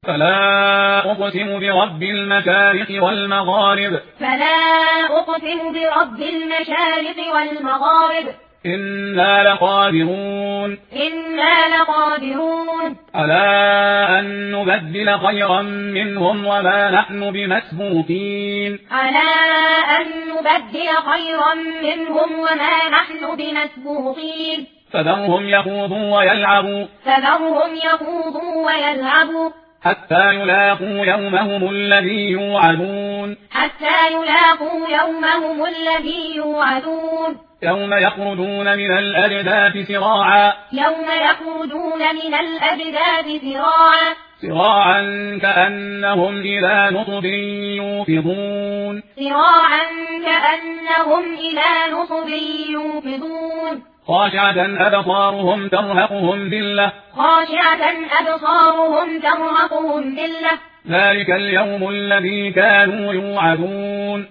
فلا أقسم برب المشارق والمغارب إنا لقادرون على أن نبدل خيرا منهم وما نحن بمسبوقين فذرهم يخوضوا ويلعبوا حتى يلاقوا يومهم الذي يوعدون يوم يخرجون من الأجداث سراعا كأنهم إلى نصب يوفضون خاشعة أبصارهم ترهقهم ذلة ذلك اليوم الذي كانوا يوعدون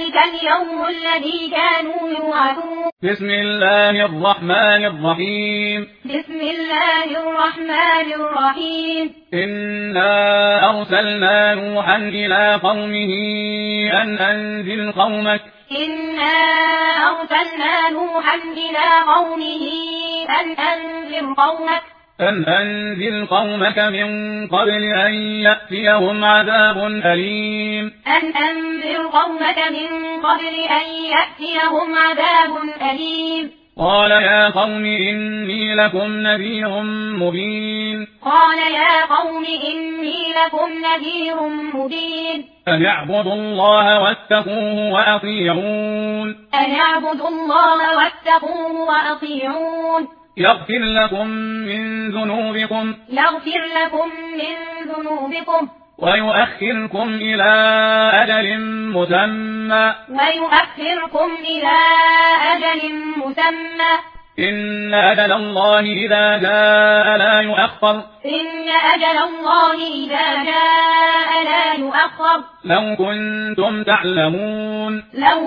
بسم الله الرحمن الرحيم إنا أرسلنا نوحا إلى قومه أن أنذر قومك من قبل أن يأتيهم عذاب أليم قال يا قوم إني لكم نذير مبين أن اعبدوا الله واتقوه وأطيعون يغفر لكم من ذنوبكم ويؤخركم إلى أجل مسمى إن أجل الله إذا جاء لا يؤخر لو كنتم تعلمون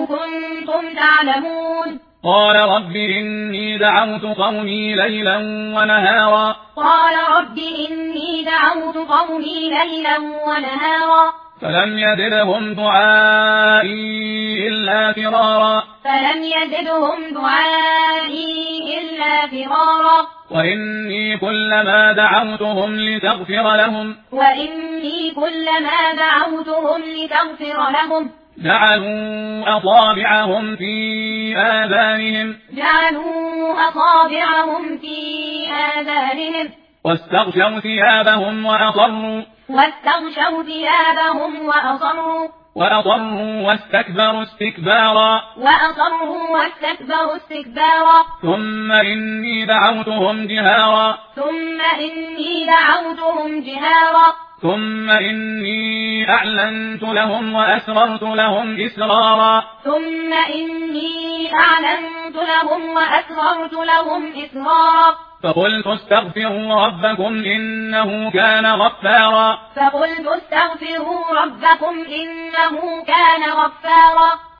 قال رب إني دعوت قومي ليلا ونهارا فلم يزدهم دعائي إلا فرارا وإني كلما دعوتهم لتغفر لهم جعلوا أصابعهم في آذانهم واستغشوا ثيابهم وأصروا واستكبروا استكبارا ثم إني دعوتهم جهارا ثم إني أعلنت لهم وأسررت لهم إسرارا فقلت استغفروا ربكم إنه كان غفارا